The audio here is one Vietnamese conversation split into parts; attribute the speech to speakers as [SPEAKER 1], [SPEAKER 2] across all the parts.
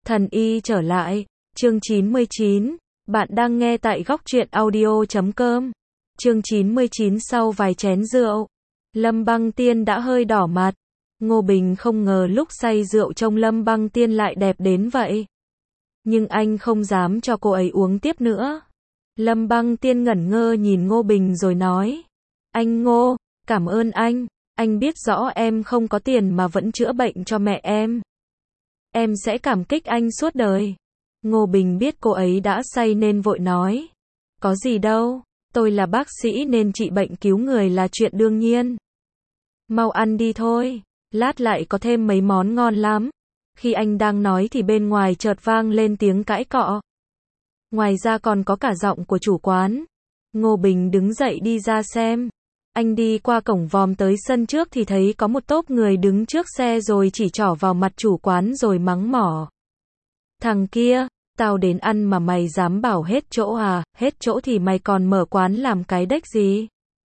[SPEAKER 1] Thần y trở lại, chương 99, bạn đang nghe tại góc truyện audio.com. Chương 99 sau vài chén rượu, Lâm Băng Tiên đã hơi đỏ mặt. Ngô Bình không ngờ lúc say rượu trông Lâm Băng Tiên lại đẹp đến vậy. Nhưng anh không dám cho cô ấy uống tiếp nữa. Lâm Băng Tiên ngẩn ngơ nhìn Ngô Bình rồi nói. Anh Ngô, cảm ơn anh biết rõ em không có tiền mà vẫn chữa bệnh cho mẹ em. Em sẽ cảm kích anh suốt đời. Ngô Bình biết cô ấy đã say nên vội nói. Có gì đâu, tôi là bác sĩ nên trị bệnh cứu người là chuyện đương nhiên. Mau ăn đi thôi, lát lại có thêm mấy món ngon lắm. Khi anh đang nói thì bên ngoài chợt vang lên tiếng cãi cọ. Ngoài ra còn có cả giọng của chủ quán. Ngô Bình đứng dậy đi ra xem. Anh đi qua cổng vòm tới sân trước thì thấy có một tốp người đứng trước xe rồi chỉ trỏ vào mặt chủ quán rồi mắng mỏ. Thằng kia, tao đến ăn mà mày dám bảo hết chỗ à, hết chỗ thì mày còn mở quán làm cái đếch gì?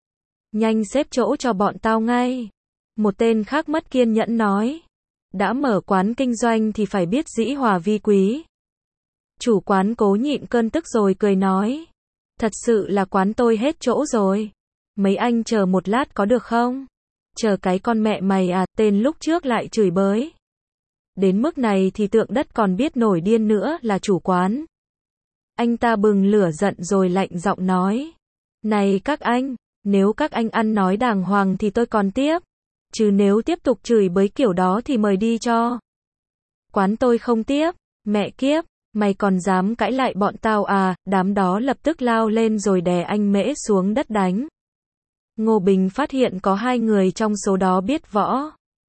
[SPEAKER 1] Nhanh xếp chỗ cho bọn tao ngay. Một tên khác mất kiên nhẫn nói. Đã mở quán kinh doanh thì phải biết dĩ hòa vi quý. Chủ quán cố nhịn cơn tức rồi cười nói. Thật sự là quán tôi hết chỗ rồi. Mấy anh chờ một lát có được không? Chờ cái con mẹ mày à, tên lúc trước lại chửi bới. Đến mức này thì tượng đất còn biết nổi điên nữa là chủ quán. Anh ta bừng lửa giận rồi lạnh giọng nói. Này các anh, nếu các anh ăn nói đàng hoàng thì tôi còn tiếp. Chứ nếu tiếp tục chửi bới kiểu đó thì mời đi cho. Quán tôi không tiếp, mẹ kiếp, mày còn dám cãi lại bọn tao à, đám đó lập tức lao lên rồi đè anh Mễ xuống đất đánh. Ngô Bình phát hiện có 2 người trong số đó biết võ.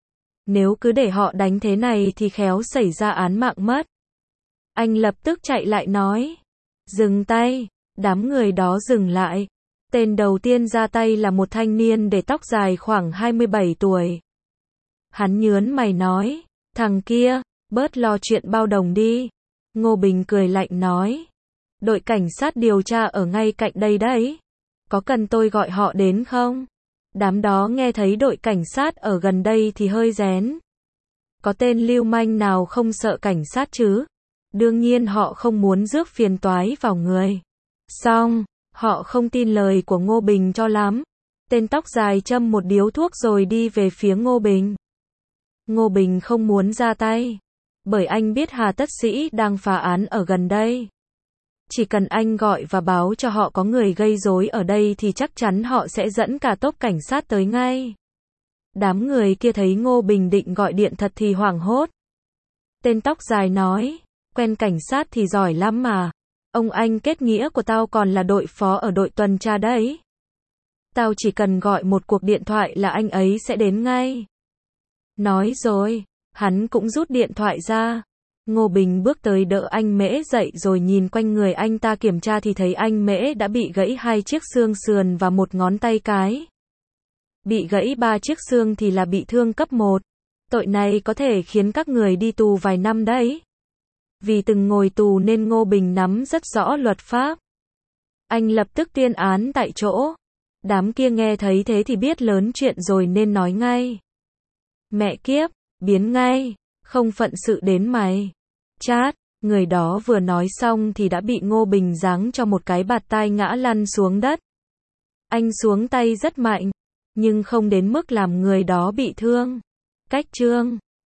[SPEAKER 1] Nếu cứ để họ đánh thế này thì khéo xảy ra án mạng mất. Anh lập tức chạy lại nói. Dừng tay, đám người đó dừng lại. Tên đầu tiên ra tay là một thanh niên để tóc dài khoảng 27 tuổi. Hắn nhớn mày nói. Thằng kia, bớt lo chuyện bao đồng đi. Ngô Bình cười lạnh nói. Đội cảnh sát điều tra ở ngay cạnh đây đấy. Có cần tôi gọi họ đến không? Đám đó nghe thấy đội cảnh sát ở gần đây thì hơi rén. Có tên lưu manh nào không sợ cảnh sát chứ? Đương nhiên họ không muốn rước phiền toái vào người. Xong, họ không tin lời của Ngô Bình cho lắm. Tên tóc dài châm một điếu thuốc rồi đi về phía Ngô Bình. Ngô Bình không muốn ra tay. Bởi anh biết Hà Tất Sĩ đang phá án ở gần đây. Chỉ cần anh gọi và báo cho họ có người gây rối ở đây thì chắc chắn họ sẽ dẫn cả tốp cảnh sát tới ngay. Đám người kia thấy Ngô Bình định gọi điện thật thì hoảng hốt. Tên tóc dài nói, quen cảnh sát thì giỏi lắm mà. Ông anh kết nghĩa của tao còn là đội phó ở đội tuần tra đấy. Tao chỉ cần gọi một cuộc điện thoại là anh ấy sẽ đến ngay. Nói rồi, hắn cũng rút điện thoại ra. Ngô Bình bước tới đỡ anh Mễ dậy rồi nhìn quanh người anh ta kiểm tra thì thấy anh Mễ đã bị gãy 2 chiếc xương sườn và một ngón tay cái. Bị gãy 3 chiếc xương thì là bị thương cấp 1. Tội này có thể khiến các người đi tù vài năm đấy. Vì từng ngồi tù nên Ngô Bình nắm rất rõ luật pháp. Anh lập tức tuyên án tại chỗ. Đám kia nghe thấy thế thì biết lớn chuyện rồi nên nói ngay. Mẹ kiếp, biến ngay. Không phận sự đến mày. Chát, người đó vừa nói xong thì đã bị Ngô Bình giáng cho một cái bạt tai ngã lăn xuống đất. Anh xuống tay rất mạnh, nhưng không đến mức làm người đó bị thương. Cách chương